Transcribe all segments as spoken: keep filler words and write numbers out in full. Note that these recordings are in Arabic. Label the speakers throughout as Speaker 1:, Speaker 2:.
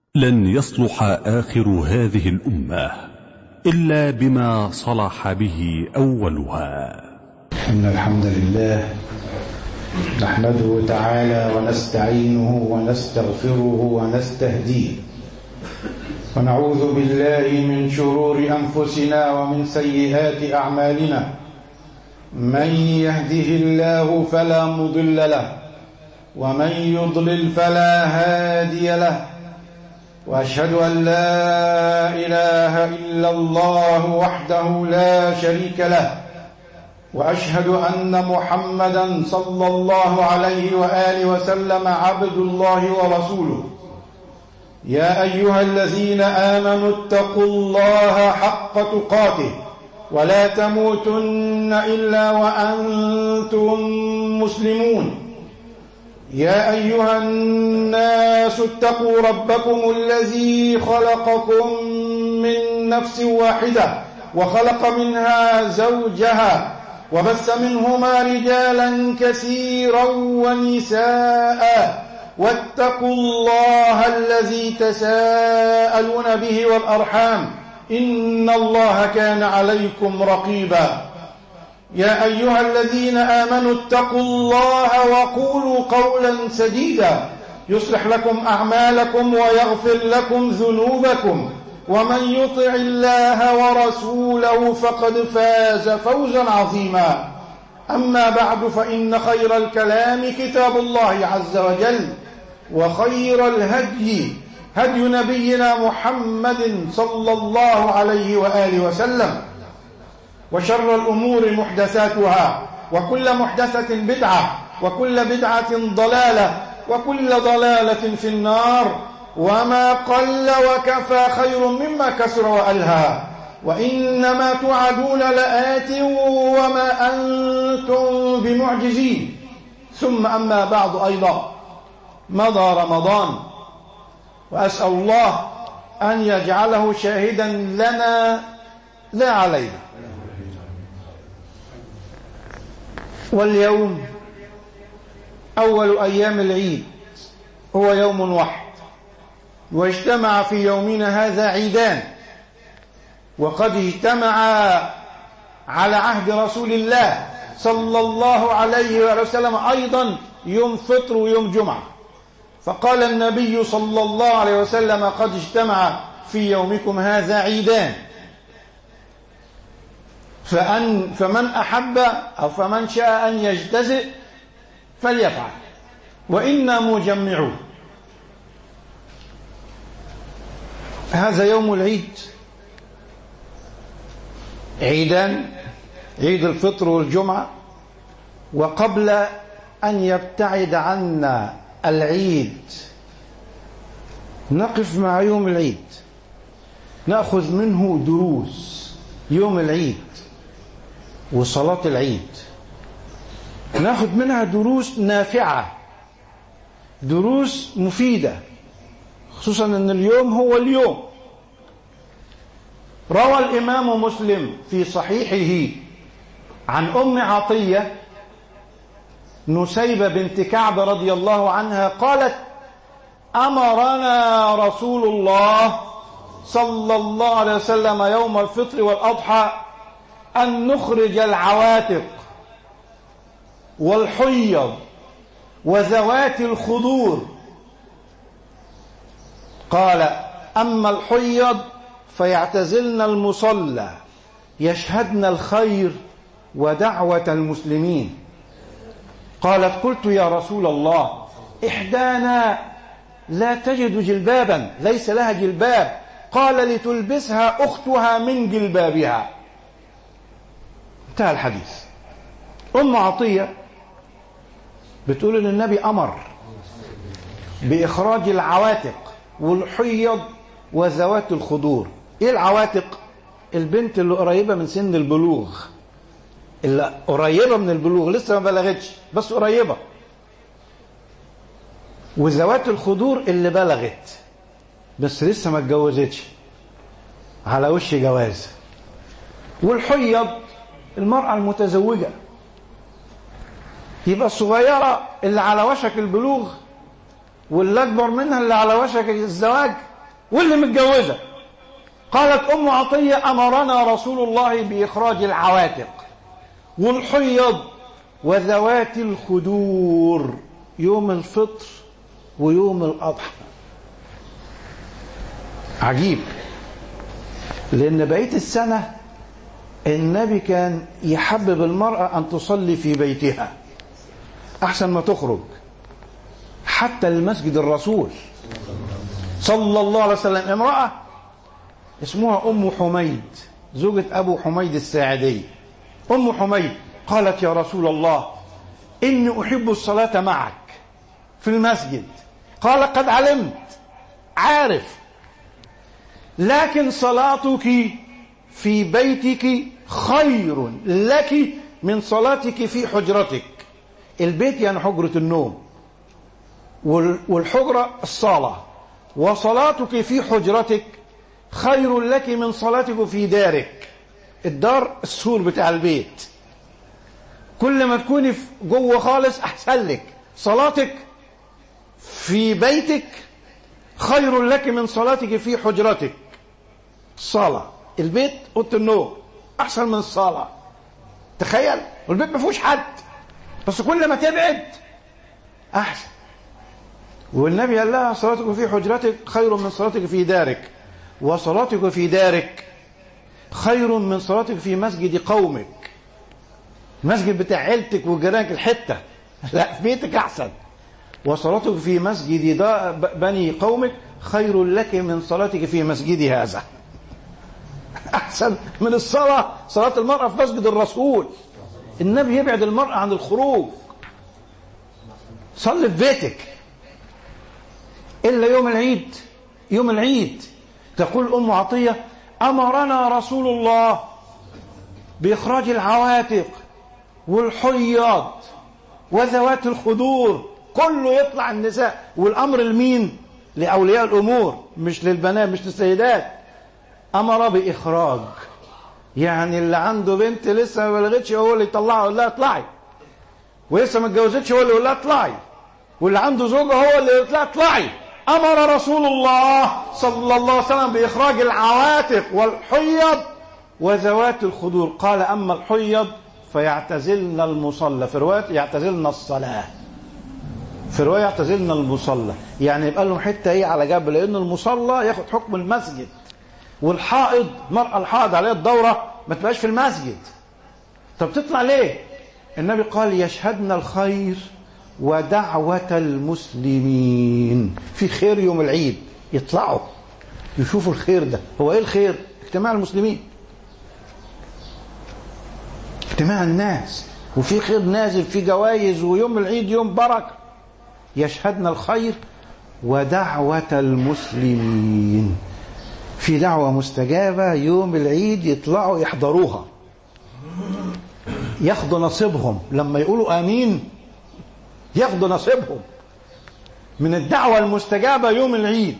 Speaker 1: لن يصلح آخر هذه الأمة إلا بما صلح به أولها.
Speaker 2: إن الحمد لله نحمده تعالى ونستعينه ونستغفره ونستهديه، ونعوذ بالله من شرور أنفسنا ومن سيئات أعمالنا. من يهده الله فلا مضل له، ومن يضلل فلا هادي له، وأشهد أن لا إله إلا الله وحده لا شريك له، وأشهد أن محمدا صلى الله عليه وآله وسلم عبد الله ورسوله. يا أيها الذين آمنوا اتقوا الله حق تقاته ولا تموتن إلا وأنتم مسلمون. يا أيها الناس اتقوا ربكم الذي خلقكم من نفس واحدة وخلق منها زوجها وبث منهما رجالا كثيرا ونساء، واتقوا الله الذي تساءلون به والأرحام إن الله كان عليكم رقيبا. يا أيها الذين آمنوا اتقوا الله وقولوا قولا سديدا يصلح لكم أعمالكم ويغفر لكم ذنوبكم، ومن يطع الله ورسوله فقد فاز فوزا عظيما. أما بعد، فإن خير الكلام كتاب الله عز وجل، وخير الهدي هدي نبينا محمد صلى الله عليه وآله وسلم، وشر الأمور محدثاتها، وكل محدثة بدعة، وكل بدعة ضلالة، وكل ضلالة في النار. وما قل وكفى خير مما كثر وألهى، وإنما توعدون لآت وما أنتم بمعجزين. ثم أما بعد، أيضا مضى رمضان، وأسأل الله أن يجعله شاهدا لنا لا علينا. واليوم أول أيام العيد، هو يوم واحد، واجتمع في يومنا هذا عيدان، وقد اجتمع على عهد رسول الله صلى الله عليه وسلم أيضا يوم فطر ويوم جمعة، فقال النبي صلى الله عليه وسلم: قد اجتمع في يومكم هذا عيدان، فأن فمن أحب أو فمن شاء أن يجتزئ فليفعل، وإنا مجمعون. هذا يوم العيد، عيدان، عيد الفطر والجمعة. وقبل أن يبتعد عنا العيد نقف مع يوم العيد، نأخذ منه دروس يوم العيد وصلاة العيد، نأخذ منها دروس نافعة، دروس مفيدة، خصوصا أن اليوم هو اليوم. روى الإمام مسلم في صحيحه عن أم عطية نسيبة بنت كعب رضي الله عنها قالت: أمرنا رسول الله صلى الله عليه وسلم يوم الفطر والأضحى أن نخرج العواتق والحيض وذوات الخدور. قال: أما الحيض فيعتزلن المصلى يشهدن الخير ودعوة المسلمين. قالت: قلت يا رسول الله، إحدانا لا تجد جلبابا، ليس لها جلباب. قال: لتلبسها أختها من جلبابها. انتهى الحديث. أم عطية بتقول إن النبي أمر بإخراج العواتق والحيض وذوات الخدور. إيه العواتق؟ البنت اللي قريبة من سن البلوغ، اللي قريبة من البلوغ، لسه ما بلغتش بس قريبة. وذوات الخدور اللي بلغت بس لسه ما اتجوزتش، على وش جواز. والحيض المرأة المتزوجة، يبقى الصغيرة اللي على وشك البلوغ واللي أكبر منها اللي على وشك الزواج واللي متجوزة. قالت أم عطية أمرنا رسول الله بإخراج العواتق والحيض وذوات الخدور يوم الفطر ويوم الأضحى. عجيب، لأن بقية السنة النبي كان يحبب المرأة أن تصلي في بيتها أحسن ما تخرج حتى المسجد. الرسول صلى الله عليه وسلم امرأة اسمها أم حميد زوجة أبو حميد الساعدي. أم حميد قالت يا رسول الله إني أحب الصلاة معك في المسجد. قال قد علمت، عارف، لكن صلاتك في بيتك خير لك من صلاتك في حجرتك. البيت يعني حجرة النوم، والحجرة الصالة، وصلاتك في حجرتك خير لك من صلاتك في دارك. الدار السور بتاع البيت، كل ما تكوني جوه خالص أحسن لك. صلاتك في بيتك خير لك من صلاتك في حجرتك. الصالة، البيت أوضة النوم أحسن من الصالة. تخيل، والبيت ما فيهوش حد، بس كل ما تبعد أحسن. والنبي قال لها صلاتك في حجرتك خير من صلاتك في دارك، وصلاتك في دارك خير من صلاتك في مسجد قومك. المسجد بتاع عيلتك وجيرانك الحتة، لا في بيتك أحسن. وصلاتك في مسجد بني قومك خير لك من صلاتك في مسجد هذا. أحسن من الصلاة، صلاة المرأة في مسجد الرسول. النبي يبعد المرأة عن الخروج. صلي في بيتك إلا يوم العيد. يوم العيد تقول أم عطية أمرنا رسول الله بإخراج العواتق والحيض وذوات الخدور. كله يطلع النساء، والأمر لمين؟ لأولياء الأمور، مش للبنات، مش للسيدات. أمر بإخراج، يعني اللي عنده بنت لسه ما بلغتش هو اللي يطلعها ويقول لها اطلعي، ولسه ما اتجوزتش هو اللي يقول لها اطلعي، واللي عنده زوجة هو اللي يقول لها اطلعي. أمر رسول الله صلى الله عليه وسلم بإخراج العواتق والحيض وذوات الخدور. قال أما الحيض فيعتزلن المصلى، في رواية يعتزلن الصلاة، في رواية يعتزلن المصلى، يعني يبقى لهم حتة ايه على جنب، لأن المصلى ياخد حكم المسجد، والحائض المرأة الحائض عليها الدورة ما تبقاش في المسجد. طب تطلع ليه؟ النبي قال يشهدن الخير ودعوة المسلمين. في خير يوم العيد، يطلعوا يشوفوا الخير ده. هو ايه الخير؟ اجتماع المسلمين، اجتماع الناس، وفي خير نازل، في جوائز، ويوم العيد يوم بركة. يشهدن الخير ودعوة المسلمين، في دعوة مستجابة يوم العيد، يطلعوا يحضروها، ياخدوا نصيبهم. لما يقولوا آمين ياخدوا نصيبهم من الدعوة المستجابة يوم العيد.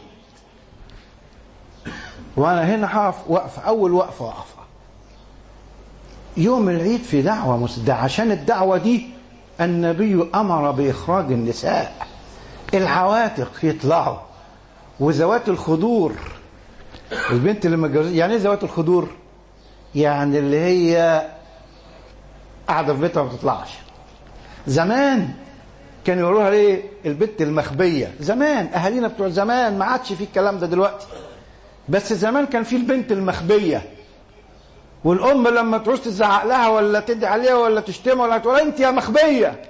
Speaker 2: وأنا هنا هقف وقفة، أول وقفة وقفة يوم العيد في دعوة مستجابة. عشان الدعوة دي النبي أمر بإخراج النساء، العواتق يطلعوا، وذوات الخدور، البنت اللي متجوزة. يعني ايه ذوات الخدور؟ يعني اللي هي قاعدة في بيتها ما بتطلعش. زمان كانوا يقولوها ليه البنت المخبية. زمان أهالينا بتوع زمان، ما عادش في الكلام ده دلوقتي، بس زمان كان في البنت المخبية. والأم لما تعوز تزعق لها ولا تدعي عليها ولا تشتمها ولا تقول أنت يا مخبية،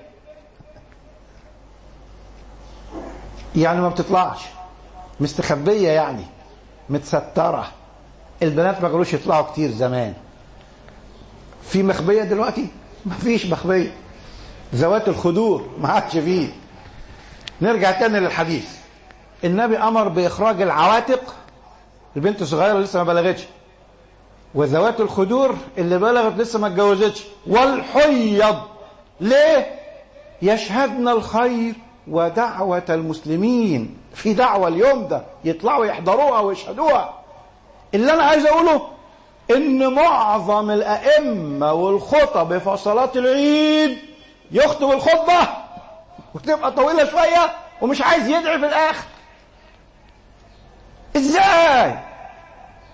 Speaker 2: يعني ما بتطلعش، مستخبية، يعني متسترة. البنات ما قالوش يطلعوا كتير زمان. في مخبية دلوقتي؟ ما فيش مخبية. ذوات الخدور ما عادش فيه. نرجع تاني للحديث. النبي أمر بإخراج العواتق، البنت الصغيرة لسه ما بلغتش، وذوات الخدور اللي بلغت لسه ما اتجوزتش، والحيض. ليه؟ يشهدن الخير ودعوة المسلمين. في دعوة اليوم ده، يطلعوا يحضروها ويشهدوها. اللي أنا عايز أقوله إن معظم الأئمة والخطب في صلاة العيد يخطب الخطبة وتبقى طويلة شوية ومش عايز يدعي في الآخر. إزاي؟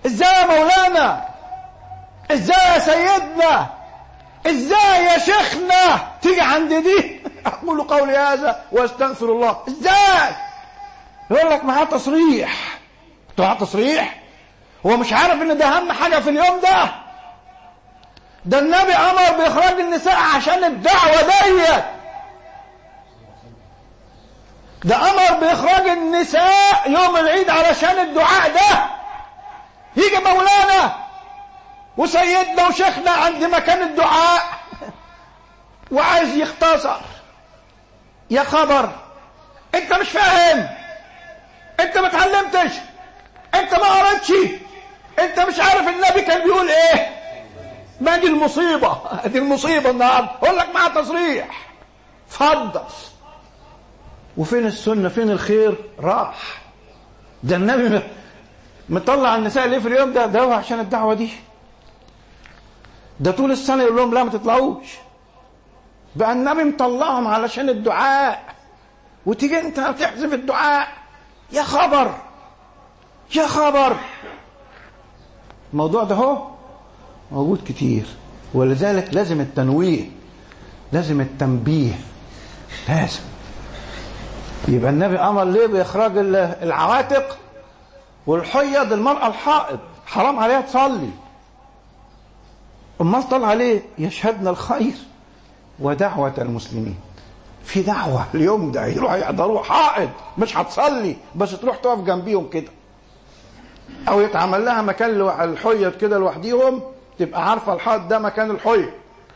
Speaker 2: ازاي يا مولانا؟ ازاي يا سيدنا؟ ازاي يا شيخنا تيجي عند دي؟ اقول قولي هذا واستغفر الله. ازاي؟ يقول لك معاه تصريح. معاه تصريح؟ هو مش عارف ان ده اهم حاجه في اليوم ده؟ ده النبي امر باخراج النساء عشان الدعوه ديت. ده امر باخراج النساء يوم العيد علشان الدعاء ده. يجي مولانا وسيدنا وشيخنا عند مكان الدعاء وعايز يختصر. يا خبر، انت مش فاهم، انت ما اتعلمتش، انت ما قريتش، انت مش عارف النبي كان بيقول ايه. ما دي المصيبه، دي المصيبه النهارده. اقول لك معاه تصريح، اتفضل. وفين السنه؟ فين الخير؟ راح. ده النبي مطلع النساء ليه في اليوم ده؟ ده هو عشان الدعوه دي. ده طول السنه يقول لهم لا ما تطلعوش. بقى النبي مطلعهم علشان الدعاء، وتيجي انت تحذف الدعاء. يا خبر، يا خبر. الموضوع ده هو موجود كتير، ولذلك لازم التنويه، لازم التنبيه، لازم. يبقى النبي امر ليه باخراج العواتق والحيض؟ المراه الحائض حرام عليها تصلي. امال طلع عليه يشهدنا الخير ودعوه المسلمين. في دعوه اليوم ده يروحوا يحضروا حائض، مش هتصلي بس تروح تقف جنبيهم كده، او يتعمل لها مكان الحيض كده لوحديهم، تبقى عارفه الحائض ده مكان الحيض.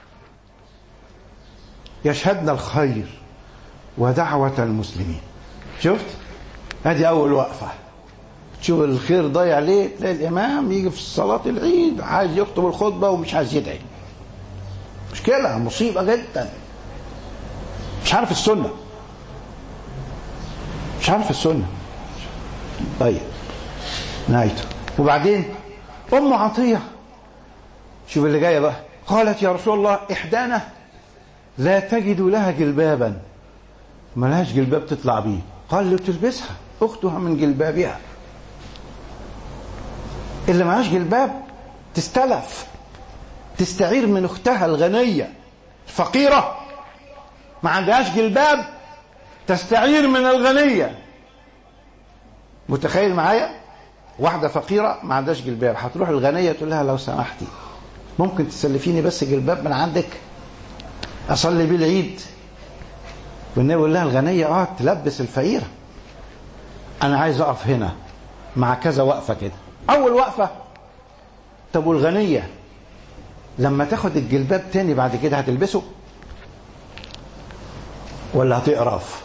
Speaker 2: يشهدنا الخير ودعوه المسلمين. شفت؟ ادي اول وقفه. تشوف الخير ضايع ليه؟ تلاقي الامام يجي في صلاه العيد عايز يخطب الخطبه ومش عايز يدعي. مشكله، مصيبه جدا. مش عارف السنه، مش عارف السنه. طيب نهايته. وبعدين ام عطيه، شوف اللي جايه بقى. قالت يا رسول الله احدانا لا تجد لها جلبابا، ما لهاش جلباب تطلع بيه. قال له تلبسها اختها من جلبابها. اللي معهاش جلباب تستلف، تستعير من اختها الغنيه الفقيره ما عندهاش جلباب، تستعير من الغنيه. متخيل معايا؟ واحده فقيره ما عندهاش جلباب، هتروح الغنيه تقول لها لو سمحتي ممكن تسلفيني بس جلباب من عندك اصلي بيه العيد. والنبي يقول لها الغنيه اه تلبس الفقيره. انا عايز اقف هنا مع كذا وقفه كده. اول وقفه، طب والغنيه لما تاخد الجلباب تاني بعد كده هتلبسه ولا هتقرف؟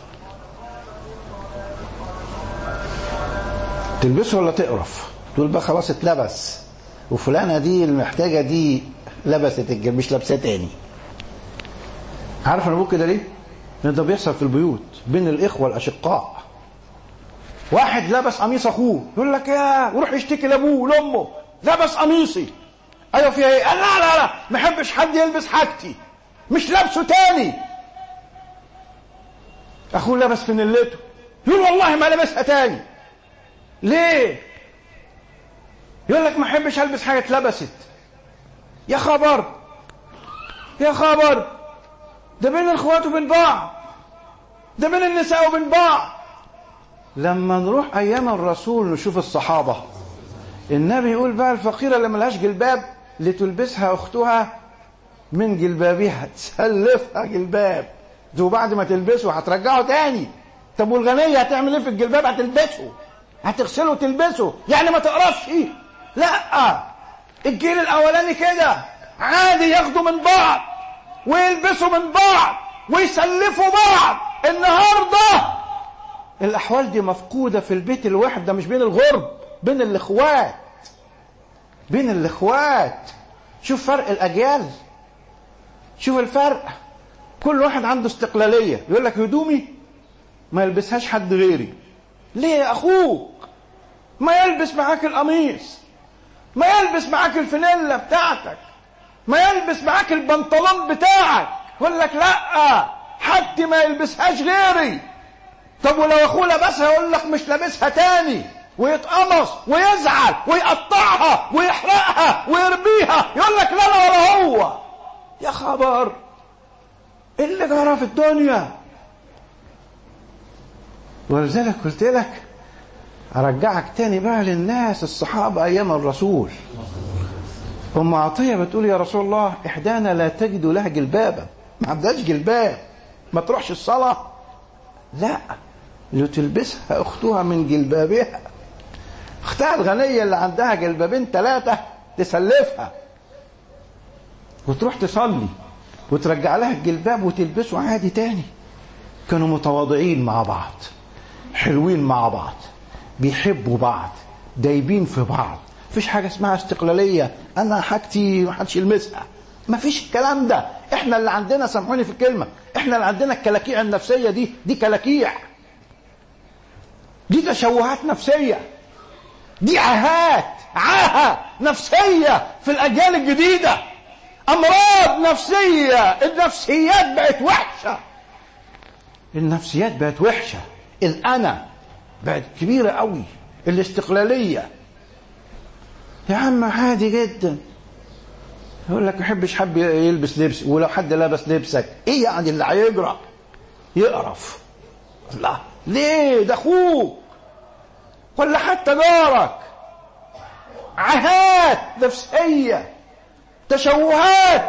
Speaker 2: تلبسه ولا تقرف؟ تقول بقى خلاص اتلبس، وفلانه دي المحتاجه دي لبست الجلباب مش لابساه تاني. عارف انا بقول كده ليه؟ لان ده بيحصل في البيوت بين الاخوه الاشقاء. واحد لبس قميص اخوه يقول لك يا ويروح يشتكي لابوه ولامه لبس قميصي. ايوه فيها ايه؟ قال لا لا لا ما احبش حد يلبس حاجتي، مش لابسه تاني. اخوه لبس في نلته يقول والله ما لبسها تاني. ليه؟ يقول لك ما احبش البس حاجه اتلبست. يا خبر، يا خبر، ده بين الاخوات وبين بعض، ده بين النساء وبين بعض. لما نروح ايام الرسول نشوف الصحابه، النبي يقول بقى الفقيره اللي ملهاش جلباب لتلبسها اختها من جلبابها، تسلفها جلباب ده، وبعد ما تلبسه هترجعه تاني. طب والغنيه هتعمل ايه في الجلباب؟ هتلبسه، هتغسله وتلبسه، يعني ما تقرفش. لا، الجيل الاولاني كده عادي ياخدوا من بعض ويلبسوا من بعض ويسلفوا بعض. النهارده الاحوال دي مفقوده في البيت الواحد ده، مش بين الغرب، بين الاخوات، بين الاخوات. شوف فرق الاجيال، شوف الفرق. كل واحد عنده استقلاليه، يقول لك هدومي ما يلبسهاش حد غيري. ليه يا اخوك؟ ما يلبس معاك القميص، ما يلبس معاك الفانيلا بتاعتك، ما يلبس معاك البنطلون بتاعك. يقول لك لا حد ما يلبسهاش غيري. طب ولو اخوه لبسها يقول لك مش لابسها تاني. ويتقمص ويزعل ويقطعها ويحرقها ويرميها، يقول لك لا انا ولا هو. يا خبر ايه اللي جرى في الدنيا؟ ولذلك قلت لك ارجعك تاني بقى للناس الصحابه ايام الرسول. ام عطيه بتقول يا رسول الله احدانا لا تجد لها جلبابا، ما عندهاش جلباب، ما تروحش الصلاه. لا، اللي تلبسها اختها من جلبابها. اختها الغنيه اللي عندها جلبابين ثلاثه تسلفها وتروح تصلي وترجع لها الجلباب وتلبسه عادي تاني. كانوا متواضعين مع بعض، حلوين مع بعض، بيحبوا بعض، دايبين في بعض. مفيش حاجه اسمها استقلاليه، انا حاجتي محدش يلمسها، مفيش الكلام ده. احنا اللي عندنا، سامحوني في الكلمه، احنا اللي عندنا الكلاكيع النفسيه دي دي كلاكيع، دي تشوهات نفسيه، دي عاهات عاهه نفسيه في الاجيال الجديده، امراض نفسيه. النفسيات بقت وحشه، النفسيات بقت وحشه، الانا بقت كبيره قوي، الاستقلاليه. يا عم عادي جدا، يقول لك ما يحبش حد يلبس لبس، ولو حد لبس لبسك ايه يعني اللي هيجرى؟ يقرف. لا ليه؟ ده اخوك ولا حتى جارك. عاهات نفسيه، تشوهات،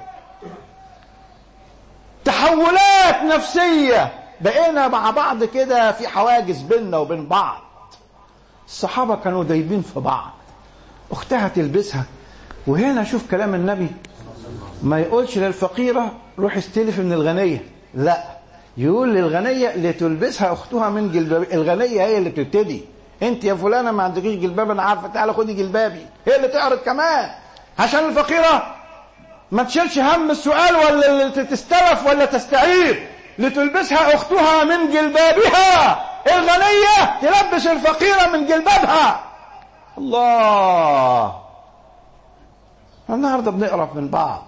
Speaker 2: تحولات نفسيه، بقينا مع بعض كده في حواجز بيننا وبين بعض. الصحابه كانوا دايبين في بعض، اختها تلبسها. وهنا شوف كلام النبي، ما يقولش للفقيره روح استلف من الغنيه، لا، يقول للغنيه اللي تلبسها اختها من جلباب. الغنيه هي اللي بتبتدي، انت يا فلانه ما عندكيش جلباب، انا عارفه، تعالى خدي جلبابي، هي اللي تعرض كمان، عشان الفقيره ما تشيلش هم السؤال ولا تستلف ولا تستعير. لتلبسها اختها من جلبابها، الغنيه تلبس الفقيره من جلبابها. الله، النهارده بنقرف من بعض.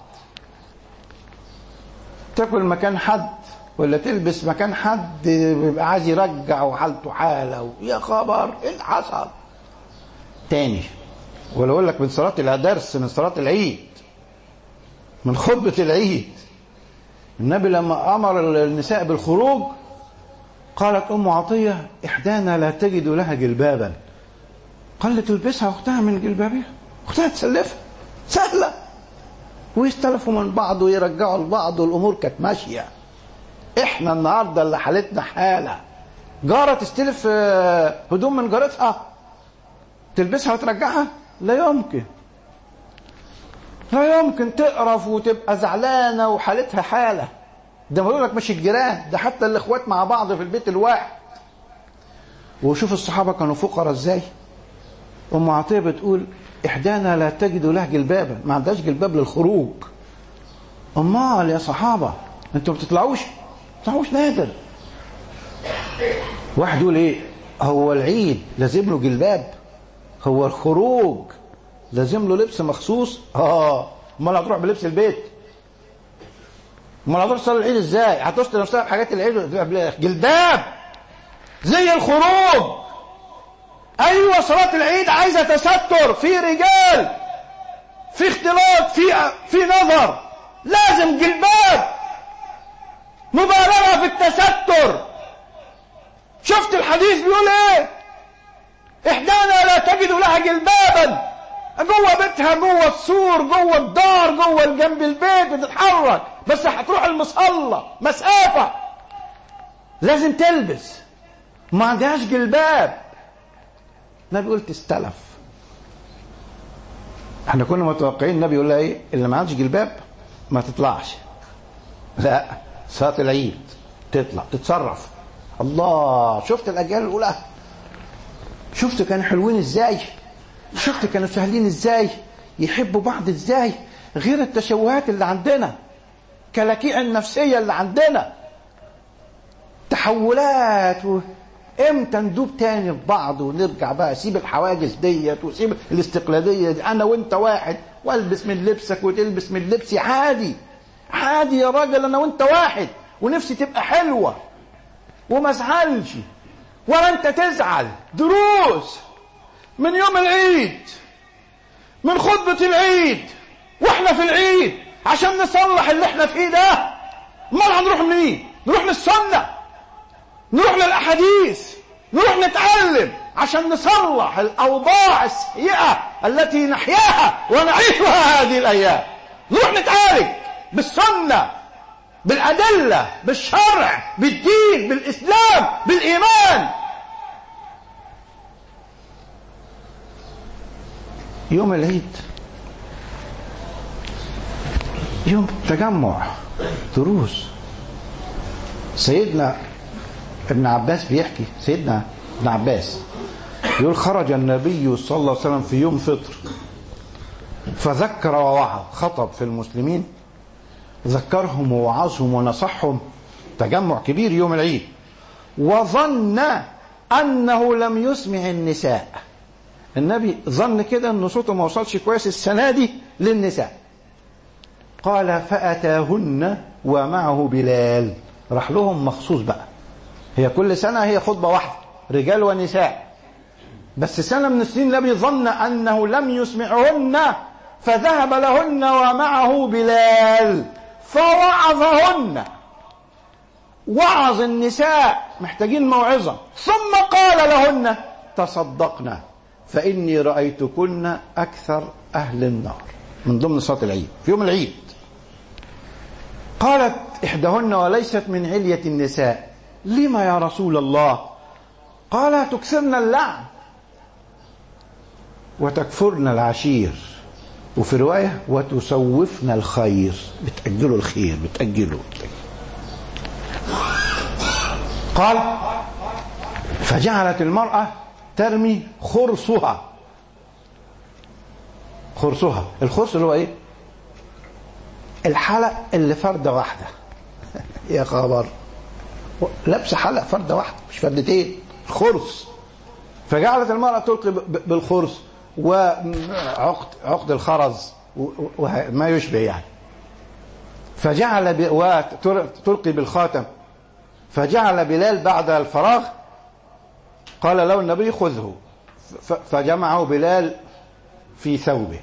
Speaker 2: تاكل مكان حد ولا تلبس مكان حد بيبقى عايز يرجع وحالته حاله، يا خبر ايه اللي حصل تاني؟ ولا اقول لك من صلاه الدرس، من صلاه العيد، من خطبه العيد، النبي لما امر النساء بالخروج قالت ام عطيه احدانا لا تجد لها جلبابا، قال تلبسها اختها من جلبابها، اختها تسلفها سهله، ويستلفوا من بعض ويرجعوا لبعض، والامور كانت ماشيه. احنا النهارده اللي حالتنا حاله، جاره تستلف هدوم من جارتها تلبسها وترجعها، لا يمكن، لا يمكن، تقرف وتبقى زعلانه وحالتها حاله. ده بقول لك مش الجيران، ده حتى الاخوات مع بعض في البيت الواحد. وشوف الصحابه كانوا فقراء ازاي. ام عطيه بتقول احدانا لا تجد له جلبابا، ما عندهاش جلباب للخروج. امال يا صحابه انتوا ما بتطلعوش؟ ما بتطلعوش نادر. واحد يقول ايه، هو العيد لازم له جلباب؟ هو الخروج لازم له لبس مخصوص؟ اه، امال هتروح بلبس البيت؟ امال هتروح تصلي العيد ازاي؟ هتستر نفسها بحاجات العيد؟ جلباب زي الخروج. ايوه صلاه العيد عايزه تستر، في رجال، في اختلاط، في في نظر، لازم جلباب، مبالغه في التستر. شفت الحديث بيقول ايه؟ احدانا لا تجد لها جلبابا، جوه بيتها، جوه السور، جوه الدار، جوه جنب البيت بتتحرك، بس هتروح المصلى مسافه لازم تلبس، ما عندهاش جلباب. النبي يقول تستلف. احنا كنا متوقعين النبي يقول لها ايه؟ اللي ما عندش جلباب ما تطلعش. لا، صلاه العيد تطلع تتصرف. الله، شفت الاجيال الاولى؟ شفت كانوا حلوين ازاي؟ شفت كانوا سهلين ازاي؟ يحبوا بعض ازاي؟ غير التشوهات اللي عندنا، كلاكيع النفسيه اللي عندنا، تحولات. و... امتى ندوب تاني في بعض ونرجع بقى؟ سيب الحواجز ديت وسيب الاستقلاليه دي، انا وانت واحد، والبس من لبسك وتلبس من لبسي، عادي عادي يا راجل، انا وانت واحد، ونفسي تبقى حلوه وما ازعلش ولا انت تزعل. دروس من يوم العيد، من خطبة العيد واحنا في العيد عشان نصلح اللي احنا فيه ده. ما هنروح منين؟ نروح للسنة، نروح للأحاديث، نروح نتعلم عشان نصلح الأوضاع السيئة التي نحياها ونعيشها هذه الأيام. نروح نتعالج بالسنة، بالأدلة، بالشرع، بالدين، بالإسلام، بالإيمان. يوم العيد يوم تجمع، دروس. سيدنا ابن عباس بيحكي، سيدنا ابن عباس يقول خرج النبي صلى الله عليه وسلم في يوم فطر فذكر ووعظ، خطب في المسلمين، ذكرهم ووعظهم ونصحهم، تجمع كبير يوم العيد. وظن أنه لم يسمع النساء، النبي ظن كده أن صوته ما وصلش كويس السنة دي للنساء. قال فأتاهن ومعه بلال، راح لهم مخصوص بقى. هي كل سنة هي خطبة واحدة رجال ونساء، بس سنة من السنين النبي ظن أنه لم يسمعهن فذهب لهن ومعه بلال فوعظهن، وعظ النساء محتاجين موعظة، ثم قال لهن تصدقنا فإني رأيتكن أكثر أهل النار، من ضمن صلاة العيد في يوم العيد. قالت إحداهن وليست من علية النساء لما يا رسول الله؟ قال تكثرن اللعن وتكفرن العشير، وفي رواية وتسوفن الخير، بتأجلوا الخير، بتأجلوا. قال فجعلت المرأة ترمي خرصها، خرصها الخرص اللي هو ايه؟ الحلق اللي فردة واحدة. يا خبر، لابسه حلق فردة واحدة مش فردتين، خرص. فجعلت المرأة تلقي بالخرص وعقد عقد الخرز وما يشبه يعني. فجعل تلقي بالخاتم. فجعل بلال بعد الفراغ قال له النبي خذه، فجمعه بلال في ثوبه.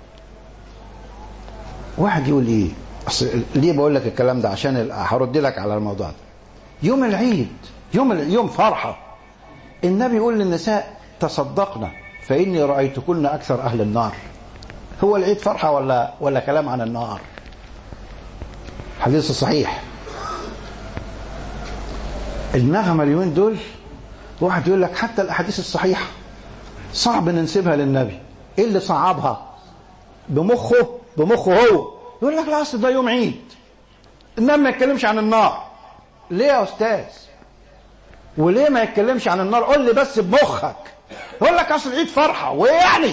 Speaker 2: واحد يقول ايه؟ أصل ليه بقول لك الكلام ده؟ عشان هرد لك على الموضوع ده. يوم العيد يوم يوم فرحة، النبي يقول للنساء تصدقنا فإني رأيتكن أكثر أهل النار. هو العيد فرحة ولا ولا كلام عن النار؟ حديث صحيح. النغمة اليومين دول واحد يقول لك حتى الأحاديث الصحيحة صعب ننسبها للنبي. إيه اللي صعبها؟ بمخه بمخه هو يقول لك لا أصل ده يوم عيد، النبي ما يتكلمش عن النار. ليه يا أستاذ؟ وليه ما يتكلمش عن النار؟ قول لي بس بمخك. يقول لك أصل العيد فرحة، وإيه يعني؟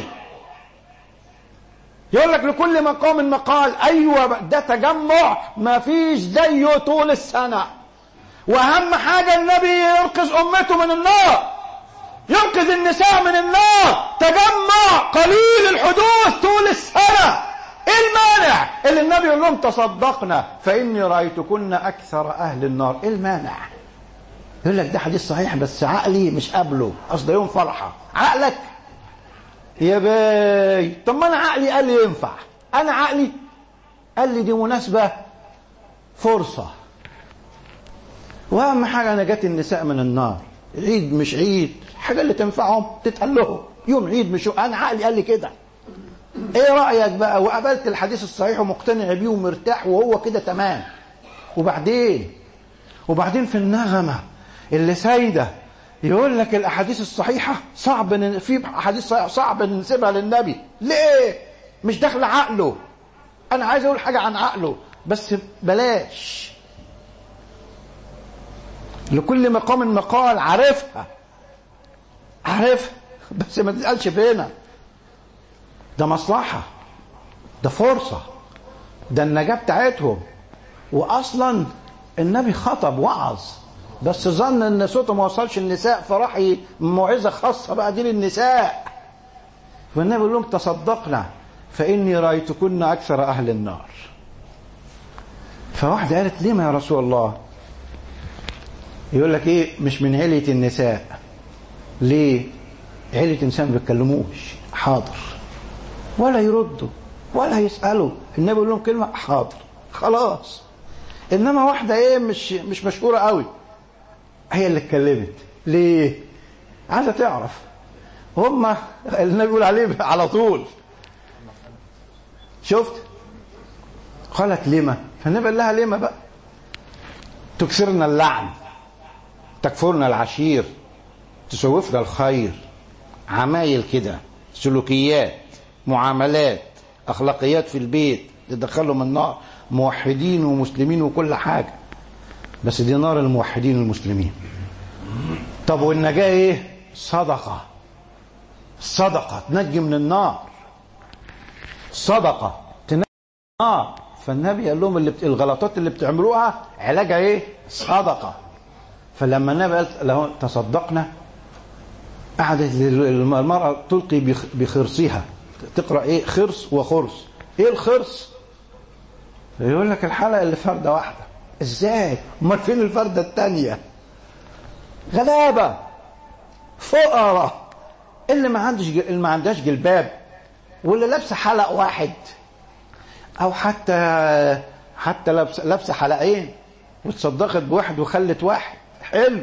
Speaker 2: يقول لك لكل مقام مقال. أيوة ده تجمع ما فيش زيه طول السنة، وأهم حاجة النبي ينقذ أمته من النار، ينقذ النساء من النار. تجمع قليل الحدوث طول السنة. ايه المانع اللي النبي يقول لهم تصدقنا فإني رأيتكن أكثر أهل النار؟ ايه المانع؟ يقول لك ده حديث صحيح بس عقلي مش قابله، أصل يوم فرحة. عقلك يا باي. طب ما أنا عقلي قال لي ينفع، أنا عقلي قال لي دي مناسبة، فرصة، وأهم حاجة نجاة النساء من النار. عيد مش عيد، حاجة اللي تنفعهم تتقال لهم. يوم عيد مش يوم. أنا عقلي قال لي كده. ايه رأيك بقى؟ وقبلت الحديث الصحيح ومقتنع بيه ومرتاح وهو كده تمام. وبعدين وبعدين في النغمة اللي سايدة يقول لك الأحاديث الصحيحة صعب ن... في أحاديث صعب ننسبها للنبي. ليه؟ مش داخل عقله. أنا عايز أقول حاجة عن عقله بس بلاش. لكل مقام مقال، عارفها عارفها بس ما تسألش فينا. ده مصلحة، ده فرصة، ده النجاة بتاعتهم. وأصلا النبي خطب وعظ بس ظن ان صوته ما وصلش النساء، فراح موعظة خاصة بقى دي للنساء. والنبي يقول لهم تصدقنا فإني رأيتكن أكثر أهل النار. فواحدة قالت ليه ما يا رسول الله؟ يقول لك ايه؟ مش من علية النساء. ليه؟ عيلة إنسان ما بيتكلموش حاضر، ولا يردوا ولا يسألوا، النبي يقول لهم كلمة حاضر خلاص. إنما واحدة إيه مش مش مشهورة قوي هي اللي اتكلمت. ليه؟ عايزة تعرف. هم النبي يقول عليه على طول شفت؟ قالت لما؟ فالنبي قال لها لما بقى؟ تكسرنا اللعن، تكفرنا العشير، تسوفنا الخير، عمايل كده، سلوكيات، معاملات، أخلاقيات في البيت تدخلهم النار، موحدين ومسلمين وكل حاجة، بس دي نار الموحدين والمسلمين. طب والنجاة ايه؟ صدقة. الصدقة تنجي من النار، الصدقة تنجي من النار. فالنبي قال لهم اللي بت... الغلطات اللي بتعملوها علاجها ايه؟ صدقة. فلما النبي قال لهم تصدقنا، قعدت المرأة تلقي بخرصها، تقرأ ايه؟ خرص وخرص. ايه الخرص؟ يقول لك الحلقة اللي فردة واحدة. ازاي؟ امال فين الفردة التانية؟ غلابة، فقراء، اللي ما عندش اللي ما عندهاش جلباب، واللي لابسه حلق واحد، او حتى حتى لابسه لابسه حلقين وتصدقت بواحد وخلت واحد. حلو.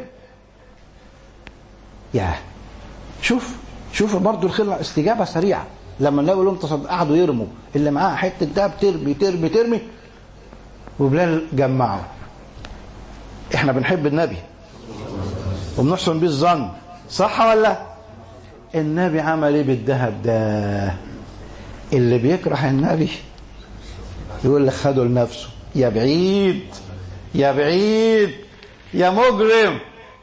Speaker 2: يا شوف شوف برضه الخلع استجابه سريعه. لما النبي لهم تصدق قعدوا يرموا اللي معاه حته دهب، ترمي ترمي ترمي، وبلال جمعوا. احنا بنحب النبي وبنحسن بيه الظن، صح ولا؟ النبي عمل ايه بالذهب ده؟ اللي بيكره النبي يقول لك خده لنفسه. يا بعيد يا بعيد يا مجرم.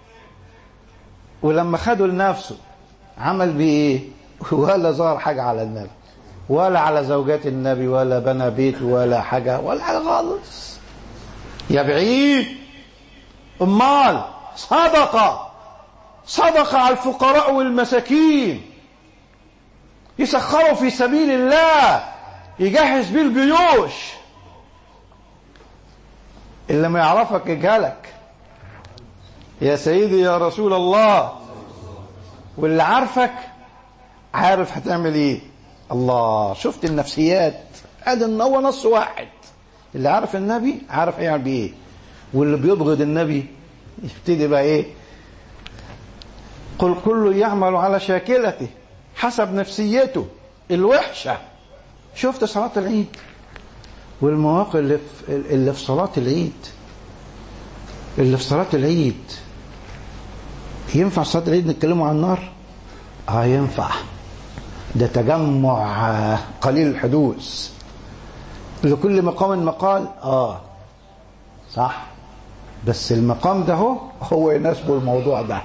Speaker 2: ولما خده لنفسه عمل بيه ايه؟ ولا ظهر حاجه على النبي ولا على زوجات النبي ولا بنى بيت ولا حاجه ولا حاجه خالص. يا بعيد. امال صدقه، صدقه على الفقراء والمساكين، يسخروا في سبيل الله، يجهز بيه الجيوش. اللي ما يعرفك يجهلك يا سيدي يا رسول الله، واللي عارفك عارف هتعمل ايه. الله، شفت النفسيات؟ ادي هو نص واحد. اللي عارف النبي عارف هيعمل بيه ايه، واللي بيبغض النبي يبتدي بقى ايه؟ قل كل يعمل على شاكلته حسب نفسيته الوحشه. شفت صلاه العيد والمواقف اللي في اللي في صلاه العيد اللي في صلاه العيد ينفع صلاه العيد نتكلموا عن النار؟ اه ينفع. ده تجمع قليل الحدوث، لكل مقام مقال. اه صح، بس المقام ده هو هو يناسبه الموضوع ده.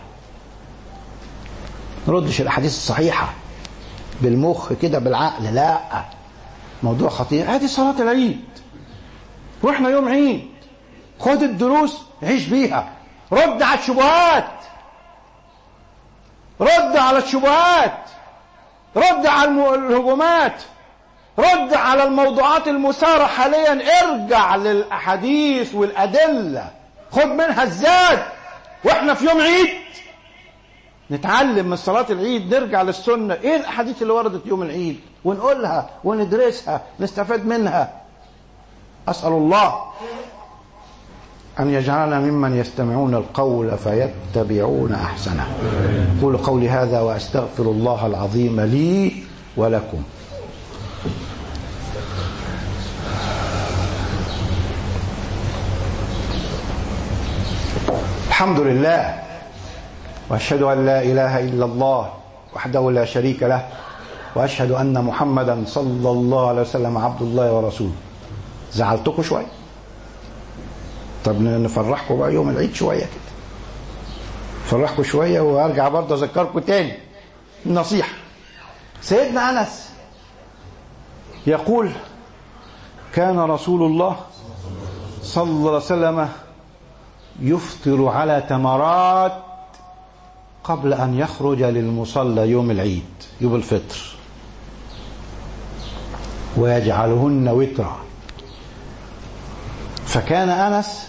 Speaker 2: نردش الاحاديث الصحيحه بالمخ كده بالعقل، لا، موضوع خطير. هذه صلاه العيد واحنا يوم عيد. خد الدروس عيش بيها، رد على الشبهات، رد على الشبهات، رد على الهجومات، رد على الموضوعات المثارة حاليا. ارجع للأحاديث والأدلة، خد منها الزاد. واحنا في يوم عيد نتعلم من صلاة العيد، نرجع للسنة. ايه الأحاديث اللي وردت يوم العيد ونقولها وندرسها نستفاد منها. أسأل الله أن يجعلنا ممن يستمعون القول فيتبعون أحسنه. قولوا قولي هذا وأستغفر الله العظيم لي ولكم. الحمد لله، وأشهد أن لا إله إلا الله وحده لا شريك له، وأشهد أن محمدا صلى الله عليه وسلم عبد الله ورسوله. زعلتكم شوية؟ طب نفرحكم بقى يوم العيد شوية كده، نفرحكم شوية. وأرجع برضه أذكركم تاني النصيحة. سيدنا أنس يقول كان رسول الله صلى الله عليه وسلم يفطر على تمرات قبل أن يخرج للمصلى يوم العيد، يوم الفطر، ويجعلهن وترا. فكان أنس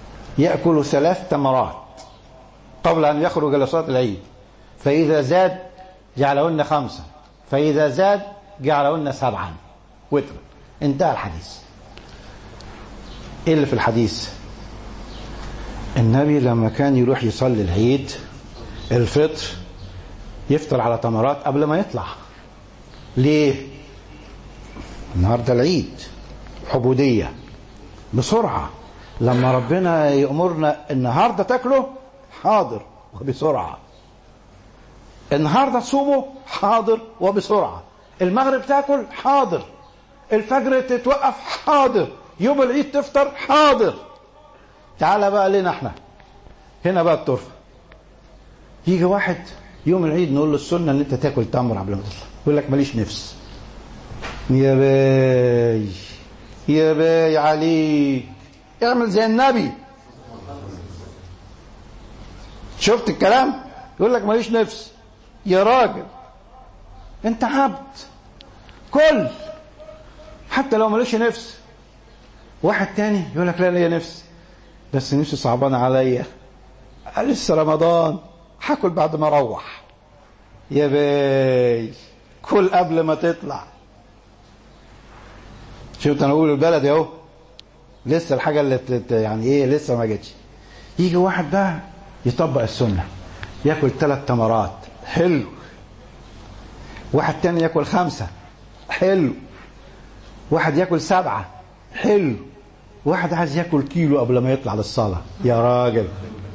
Speaker 2: يأكل ثلاث تمرات قبل أن يخرج لصلاة العيد، فإذا زاد جعلهن خمسة، فإذا زاد جعلهن سبعا وتر. انتهى الحديث. ايه اللي في الحديث؟ النبي لما كان يروح يصلي العيد الفطر يفطر على تمرات قبل ما يطلع. ليه؟ النهارده العيد عبودية بسرعة. لما ربنا يأمرنا النهارده تاكله حاضر وبسرعة، النهارده تصوموا حاضر وبسرعة، المغرب تاكل حاضر، الفجر تتوقف حاضر، يوم العيد تفطر حاضر. تعال بقى لنا احنا هنا بقى الطرفة. يجي واحد يوم العيد نقول له السنة ان انت تاكل تمر قبل ما تطلع، يقول لك ماليش نفس. يا باي يا باي عليك، اعمل زي النبي. شفت الكلام؟ يقول لك ماليش نفس. يا راجل انت عبد، كل حتى لو ماليش نفس. واحد تاني يقول لك لا ليا نفس بس نفسي صعبانه عليا، لسه رمضان هاكل بعد ما اروح. يا باي كل قبل ما تطلع. شفت انا اقول البلد اهو لسه الحاجه اللي يعني ايه لسه ما جتش. يجي واحد بقى يطبق السنه ياكل ثلاث تمرات حلو، واحد تاني ياكل خمسه حلو، واحد ياكل سبعه حلو، واحد عايز ياكل كيلو قبل ما يطلع للصلاه. يا راجل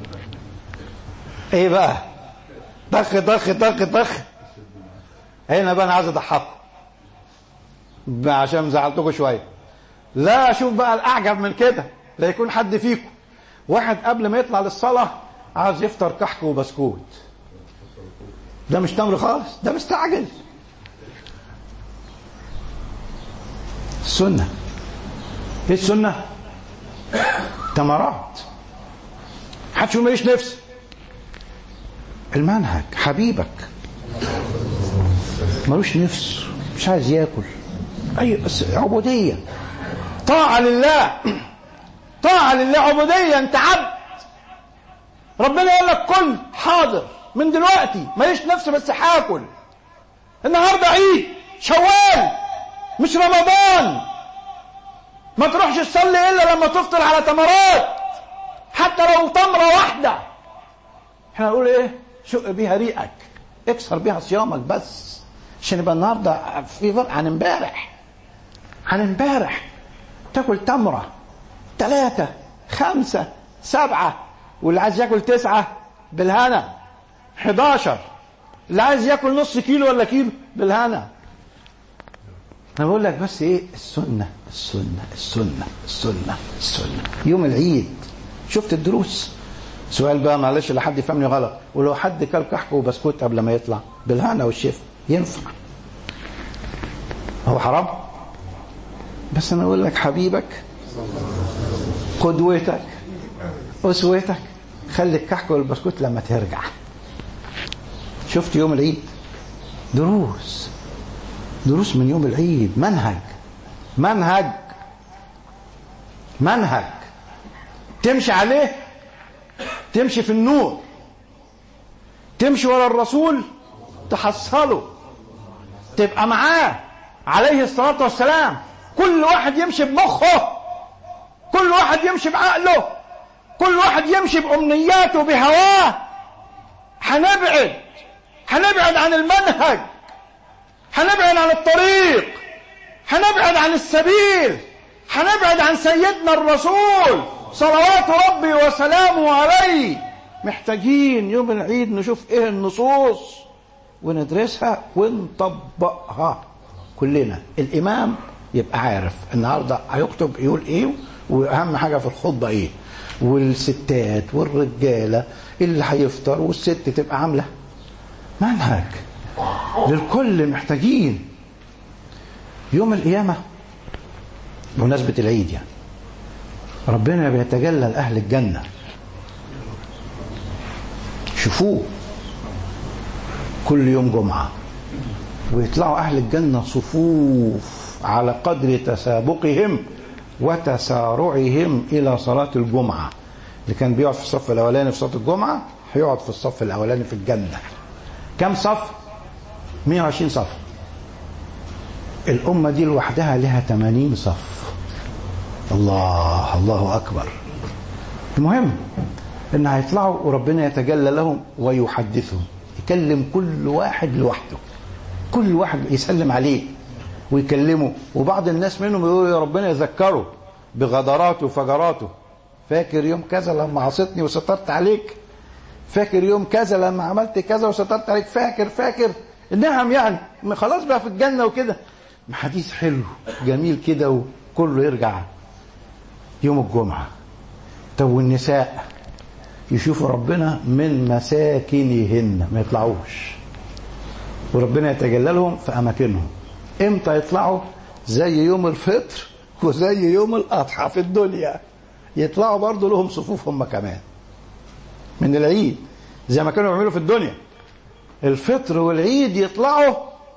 Speaker 2: ايه بقى؟ طخ طخ طخ طخ. هنا بقى انا عايز اضحككم عشان زعلتكم شويه. لا اشوف بقى الاعجب من كده، لا يكون حد فيكم واحد قبل ما يطلع للصلاه عايز يفطر كحك وبسكوت. ده مش تمر خالص، ده مستعجل. السنه ايه السنه؟ تمرات. محدش يقول ماليش نفس. المنهج حبيبك ملوش نفس، مش عايز ياكل. اي عبوديه، طاعه لله، طاعه لله، عبوديه. انت عبد، ربنا يقول لك كل حاضر من دلوقتي، ماليش نفس بس هاكل. النهارده عيد شوال مش رمضان، ما تروحش تصلي الا لما تفطر على تمرات حتى لو تمره واحده. احنا نقول ايه؟ شق بيها ريقك، اكسر بيها صيامك بس عشان يبقى النهارده في فرق عن امبارح. عن امبارح تاكل تمره ثلاثه خمسه سبعه، واللي عايز ياكل تسعه بالهنا، حداشر، اللي عايز ياكل نص كيلو ولا كيلو بالهنا. انا بقول لك بس ايه؟ السنه السنه السنه السنه السنه. يوم العيد شفت الدروس. سؤال بقى معلش لحد يفهمني غلط، ولو حد كل كحك وبسكوت قبل ما يطلع بالهنا والشفا ينفع؟ هو حرام؟ بس انا اقول لك حبيبك قدوتك اسوتك خلي الكحك والبسكوت لما ترجع. شفت يوم العيد دروس، دروس من يوم العيد، منهج منهج منهج تمشي عليه، تمشي في النور، تمشي ورا الرسول تحصله، تبقى معاه عليه الصلاة والسلام. كل واحد يمشي بمخه، كل واحد يمشي بعقله، كل واحد يمشي بأمنياته بهواه. هنبعد هنبعد عن المنهج، هنبعد عن الطريق، هنبعد عن السبيل، هنبعد عن سيدنا الرسول صلوات ربي وسلامه عليه. محتاجين يوم العيد نشوف ايه النصوص وندرسها ونطبقها كلنا. الامام يبقى عارف النهارده هيكتب يقول ايه، واهم حاجه في الخطبه ايه، والستات والرجاله اللي هيفطر، والست تبقى عامله منهج للكل. محتاجين يوم القيامه بمناسبه العيد يعني ربنا بيتجلى لأهل الجنة. شوفوه كل يوم جمعة ويطلعوا أهل الجنة صفوف على قدر تسابقهم وتسارعهم إلى صلاة الجمعة. اللي كان بيقعد في الصف الأولاني في صلاة الجمعة هيقعد في الصف الأولاني في الجنة. كم صف؟ مئة وعشرين صف. الأمة دي لوحدها لها ثمانين صف. الله الله أكبر. المهم إن هيطلعوا وربنا يتجلى لهم ويحدثهم، يكلم كل واحد لوحده، كل واحد يسلم عليه ويكلمه. وبعض الناس منهم يقولوا يا ربنا يذكره بغدراته وفجراته. فاكر يوم كذا لما عصيتني وسترت عليك؟ فاكر يوم كذا لما عملت كذا وسترت عليك؟ فاكر فاكر النعم يعني خلاص بقى في الجنة وكده. حديث حلو جميل كده وكله يرجع يوم الجمعة. طب والنساء يشوفوا ربنا من مساكنهن، ما يطلعوش، وربنا يتجلى لهم في أماكنهم. امتى يطلعوا؟ زي يوم الفطر وزي يوم الأضحى في الدنيا، يطلعوا برضو لهم صفوف هم كمان من العيد زي ما كانوا يعملوا في الدنيا. الفطر والعيد يطلعوا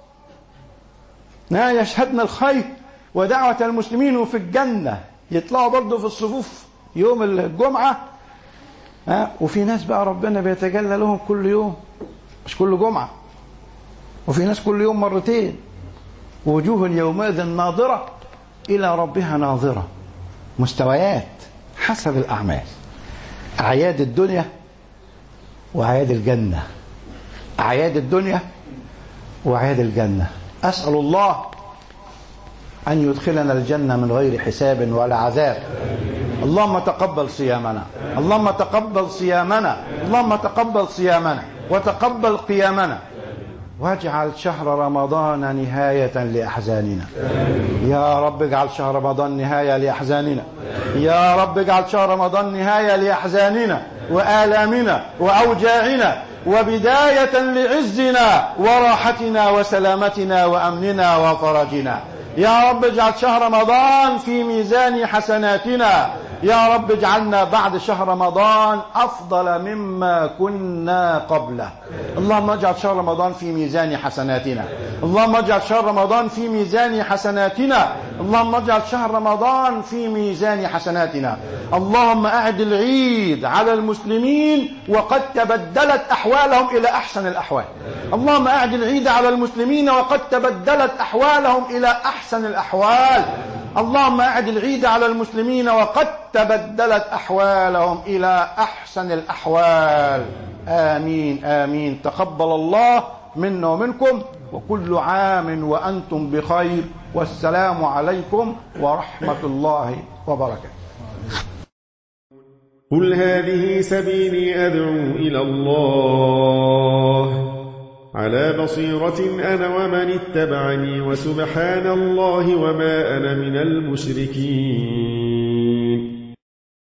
Speaker 2: لا يشهدنا الخير ودعوة المسلمين، وفي الجنة يطلعوا برضو في الصفوف يوم الجمعة. ها وفي ناس بقى ربنا بيتجلى لهم كل يوم، مش كل جمعة، وفي ناس كل يوم مرتين. وجوه يومئذ ناظرة إلى ربها ناظرة. مستويات حسب الأعمال، أعياد الدنيا وأعياد الجنة، أعياد الدنيا وأعياد الجنة. أسأل الله أن يدخلنا الجنة من غير حساب ولا عذاب. اللهم تقبل صيامنا، اللهم تقبل صيامنا، اللهم تقبل صيامنا وتقبل قيامنا، واجعل شهر رمضان نهاية لأحزاننا. يا رب اجعل شهر رمضان نهاية لأحزاننا. يا رب اجعل شهر رمضان نهاية لأحزاننا وآلامنا وأوجاعنا، وبداية لعزنا وراحتنا وسلامتنا وأمننا وفرجنا. يا رب اجعل شهر رمضان في ميزان حسناتنا. يا رب اجعلنا بعد شهر رمضان أفضل مما كنا قبله. اللهم اجعل شهر رمضان في ميزان حسناتنا. اللهم اجعل شهر رمضان في ميزان حسناتنا. اللهم اجعل شهر رمضان في ميزان حسناتنا. اللهم أعد العيد على المسلمين وقد تبدلت أحوالهم إلى أحسن الأحوال. اللهم أعد العيد على المسلمين وقد تبدلت أحوالهم إلى أحسن الأحوال. اللهم أعد العيد على المسلمين وقد تبدلت أحوالهم إلى أحسن الأحوال. آمين آمين. تقبل الله منا ومنكم، وكل عام وأنتم بخير، والسلام عليكم ورحمة الله وبركاته.
Speaker 3: قل هذه سبيلي أدعو إلى الله على بصيرة أنا ومن اتبعني، وسبحان الله وما أنا من المشركين.